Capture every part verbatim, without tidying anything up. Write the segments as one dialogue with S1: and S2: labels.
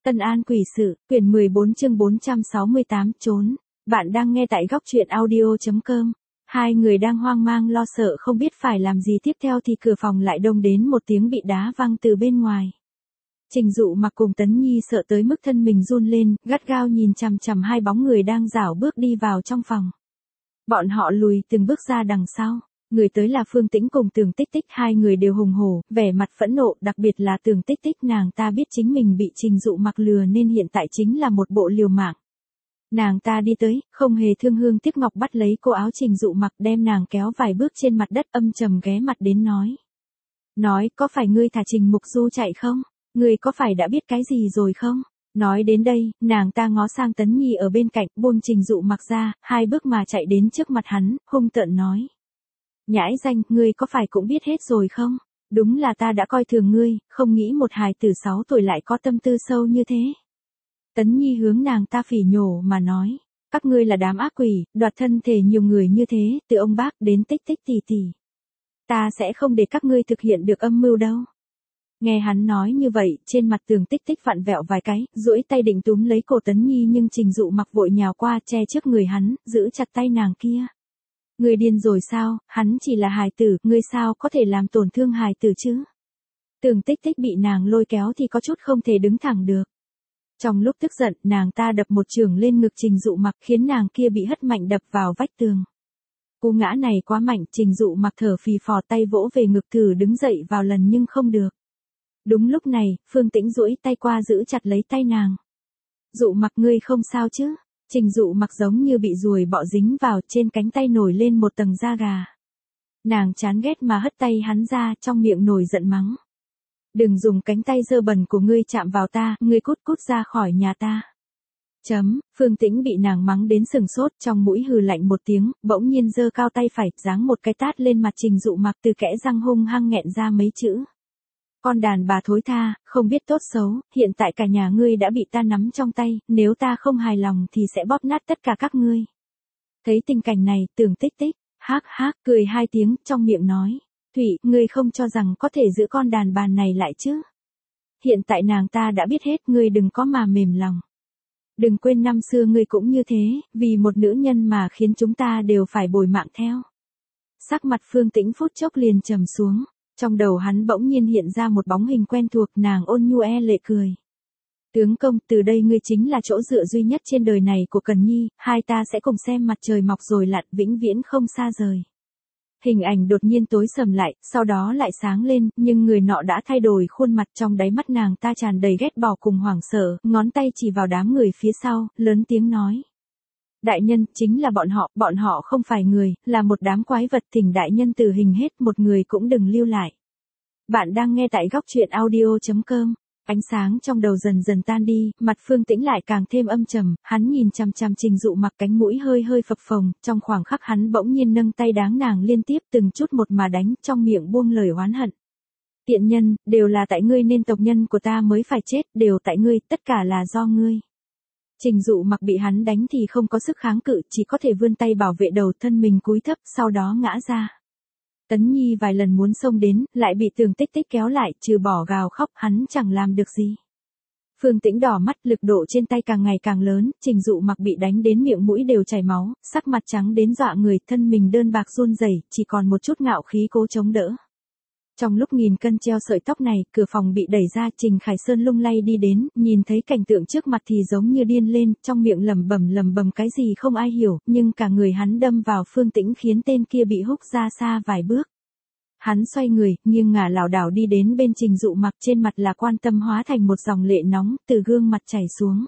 S1: Tân An quỷ sự, quyển mười bốn chương bốn trăm sáu mươi tám, trốn. Bạn đang nghe tại góc truyện audio chấm com. Hai người đang hoang mang lo sợ không biết phải làm gì tiếp theo thì cửa phòng lại đông đến một tiếng bị đá văng từ bên ngoài. Trình Dụ Mặc cùng Tấn Nhi sợ tới mức thân mình run lên, gắt gao nhìn chằm chằm hai bóng người đang rảo bước đi vào trong phòng. Bọn họ lùi từng bước ra đằng sau. Người tới là Phương Tĩnh cùng Tường Tích Tích, hai người đều hùng hổ, vẻ mặt phẫn nộ, đặc biệt là Tường Tích Tích, nàng ta biết chính mình bị Trình Dụ Mặc lừa nên hiện tại chính là một bộ liều mạng. Nàng ta đi tới, không hề thương hương tiếc ngọc bắt lấy cô áo Trình Dụ Mặc đem nàng kéo vài bước trên mặt đất, âm trầm ghé mặt đến nói. Nói, có phải ngươi thả Trình Mục Du chạy không? Ngươi có phải đã biết cái gì rồi không? Nói đến đây, nàng ta ngó sang Tấn Nhi ở bên cạnh, buông Trình Dụ Mặc ra, hai bước mà chạy đến trước mặt hắn, hung tợn nói. Nhãi danh, ngươi có phải cũng biết hết rồi không? Đúng là ta đã coi thường ngươi, không nghĩ một hài tử sáu tuổi lại có tâm tư sâu như thế. Tấn Nhi hướng nàng ta phỉ nhổ mà nói, các ngươi là đám ác quỷ, đoạt thân thể nhiều người như thế, từ ông bác đến Tích Tích tỷ tỷ. Ta sẽ không để các ngươi thực hiện được âm mưu đâu. Nghe hắn nói như vậy, trên mặt Tường Tích Tích vặn vẹo vài cái, duỗi tay định túm lấy cổ Tấn Nhi nhưng Trình Dụ Mặc vội nhào qua che trước người hắn, giữ chặt tay nàng kia. Ngươi điên rồi sao, hắn chỉ là hài tử, ngươi sao có thể làm tổn thương hài tử chứ? Tường Tích Tích bị nàng lôi kéo thì có chút không thể đứng thẳng được. Trong lúc tức giận, nàng ta đập một chưởng lên ngực Trình Dụ Mặc khiến nàng kia bị hất mạnh đập vào vách tường. Cú ngã này quá mạnh, Trình Dụ Mặc thở phì phò tay vỗ về ngực thử đứng dậy vào lần nhưng không được. Đúng lúc này, Phương Tĩnh duỗi tay qua giữ chặt lấy tay nàng. Dụ Mặc ngươi không sao chứ? Trình Dụ Mặc giống như bị ruồi bọ dính vào, trên cánh tay nổi lên một tầng da gà. Nàng chán ghét mà hất tay hắn ra, trong miệng nổi giận mắng. Đừng dùng cánh tay dơ bẩn của ngươi chạm vào ta, ngươi cút cút ra khỏi nhà ta. Chấm, Phương Tĩnh bị nàng mắng đến sừng sốt, trong mũi hừ lạnh một tiếng, bỗng nhiên giơ cao tay phải, giáng một cái tát lên mặt Trình Dụ Mặc, từ kẽ răng hung hăng nghẹn ra mấy chữ. Con đàn bà thối tha, không biết tốt xấu, hiện tại cả nhà ngươi đã bị ta nắm trong tay, nếu ta không hài lòng thì sẽ bóp nát tất cả các ngươi. Thấy tình cảnh này, Tường Tích Tích, hác hác, cười hai tiếng, trong miệng nói, Thủy, ngươi không cho rằng có thể giữ con đàn bà này lại chứ? Hiện tại nàng ta đã biết hết, ngươi đừng có mà mềm lòng. Đừng quên năm xưa ngươi cũng như thế, vì một nữ nhân mà khiến chúng ta đều phải bồi mạng theo. Sắc mặt Phương Tĩnh phút chốc liền trầm xuống. Trong đầu hắn bỗng nhiên hiện ra một bóng hình quen thuộc, nàng ôn nhu e lệ cười. Tướng công, từ đây ngươi chính là chỗ dựa duy nhất trên đời này của Cần Nhi, hai ta sẽ cùng xem mặt trời mọc rồi lặn, vĩnh viễn không xa rời. Hình ảnh đột nhiên tối sầm lại, sau đó lại sáng lên, nhưng người nọ đã thay đổi khuôn mặt, trong đáy mắt nàng ta tràn đầy ghét bỏ cùng hoảng sợ, ngón tay chỉ vào đám người phía sau, lớn tiếng nói. Đại nhân, chính là bọn họ, bọn họ không phải người, là một đám quái vật, thỉnh đại nhân tử hình hết, một người cũng đừng lưu lại. Bạn đang nghe tại góc truyện audio chấm com. Ánh sáng trong đầu dần dần tan đi, mặt Phương Tĩnh lại càng thêm âm trầm, hắn nhìn chằm chằm Trình Dụ Mặc, cánh mũi hơi hơi phập phồng, trong khoảng khắc hắn bỗng nhiên nâng tay đáng nàng liên tiếp từng chút một mà đánh, trong miệng buông lời oán hận. Tiện nhân, đều là tại ngươi nên tộc nhân của ta mới phải chết, đều tại ngươi, tất cả là do ngươi. Trình Dụ Mặc bị hắn đánh thì không có sức kháng cự, chỉ có thể vươn tay bảo vệ đầu, thân mình cúi thấp, sau đó ngã ra. Tấn Nhi vài lần muốn xông đến, lại bị Tường Tích Tích kéo lại, trừ bỏ gào khóc, hắn chẳng làm được gì. Phương Tĩnh đỏ mắt, lực độ trên tay càng ngày càng lớn, Trình Dụ Mặc bị đánh đến miệng mũi đều chảy máu, sắc mặt trắng đến dọa người, thân mình đơn bạc run rẩy, chỉ còn một chút ngạo khí cố chống đỡ. Trong lúc nghìn cân treo sợi tóc này, cửa phòng bị đẩy ra, Trình Khải Sơn lung lay đi đến, nhìn thấy cảnh tượng trước mặt thì giống như điên lên, trong miệng lẩm bẩm lẩm bẩm cái gì không ai hiểu, nhưng cả người hắn đâm vào Phương Tĩnh khiến tên kia bị húc ra xa vài bước. Hắn xoay người, nghiêng ngả lảo đảo đi đến bên Trình Dụ Mặc, trên mặt là quan tâm hóa thành một dòng lệ nóng, từ gương mặt chảy xuống.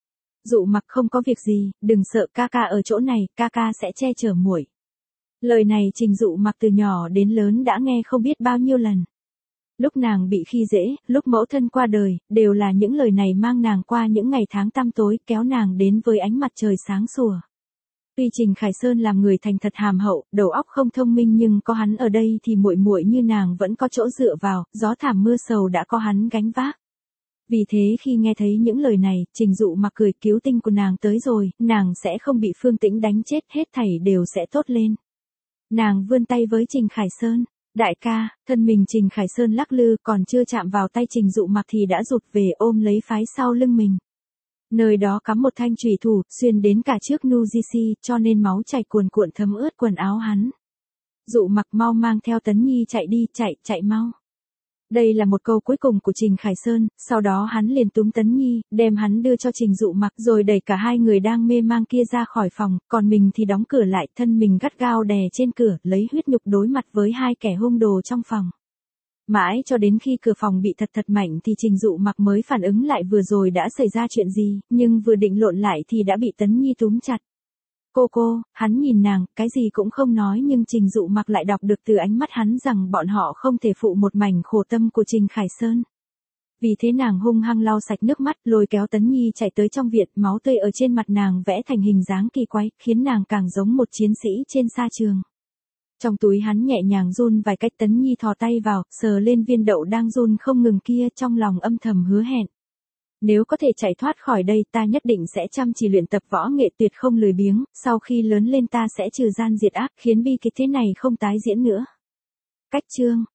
S1: Dụ Mặc không có việc gì, đừng sợ, ca ca ở chỗ này, ca ca sẽ che chở muội. Lời này Trình Dụ Mặc từ nhỏ đến lớn đã nghe không biết bao nhiêu lần. Lúc nàng bị khi dễ, lúc mẫu thân qua đời, đều là những lời này mang nàng qua những ngày tháng tăm tối, kéo nàng đến với ánh mặt trời sáng sủa. Tuy Trình Khải Sơn làm người thành thật hàm hậu, đầu óc không thông minh nhưng có hắn ở đây thì muội muội như nàng vẫn có chỗ dựa vào, gió thảm mưa sầu đã có hắn gánh vác. Vì thế khi nghe thấy những lời này, Trình Dụ Mặc cười, cứu tinh của nàng tới rồi, nàng sẽ không bị Phương Tĩnh đánh chết, hết thảy đều sẽ tốt lên. Nàng vươn tay với Trình Khải Sơn. Đại ca, thân mình Trình Khải Sơn lắc lư còn chưa chạm vào tay Trình Dụ Mặc thì đã rụt về ôm lấy phái sau lưng mình. Nơi đó cắm một thanh chùy thủ, xuyên đến cả trước Nujisi, cho nên máu chảy cuồn cuộn thấm ướt quần áo hắn. Dụ Mặc mau mang theo Tấn Nhi chạy đi, chạy, chạy mau. Đây là một câu cuối cùng của Trình Khải Sơn, sau đó hắn liền túm Tấn Nhi, đem hắn đưa cho Trình Dụ Mặc rồi đẩy cả hai người đang mê mang kia ra khỏi phòng, còn mình thì đóng cửa lại, thân mình gắt gao đè trên cửa, lấy huyết nhục đối mặt với hai kẻ hung đồ trong phòng. Mãi cho đến khi cửa phòng bị thật thật mạnh thì Trình Dụ Mặc mới phản ứng lại vừa rồi đã xảy ra chuyện gì, nhưng vừa định lộn lại thì đã bị Tấn Nhi túm chặt. Cô cô, hắn nhìn nàng, cái gì cũng không nói nhưng Trình Dụ Mặc lại đọc được từ ánh mắt hắn rằng bọn họ không thể phụ một mảnh khổ tâm của Trình Khải Sơn. Vì thế nàng hung hăng lau sạch nước mắt, lôi kéo Tấn Nhi chạy tới trong viện, máu tươi ở trên mặt nàng vẽ thành hình dáng kỳ quái, khiến nàng càng giống một chiến sĩ trên sa trường. Trong túi hắn nhẹ nhàng run vài cách, Tấn Nhi thò tay vào, sờ lên viên đậu đang run không ngừng kia, trong lòng âm thầm hứa hẹn. Nếu có thể chạy thoát khỏi đây ta nhất định sẽ chăm chỉ luyện tập võ nghệ, tuyệt không lười biếng, sau khi lớn lên ta sẽ trừ gian diệt ác, khiến bi kịch thế này không tái diễn nữa. Cách chương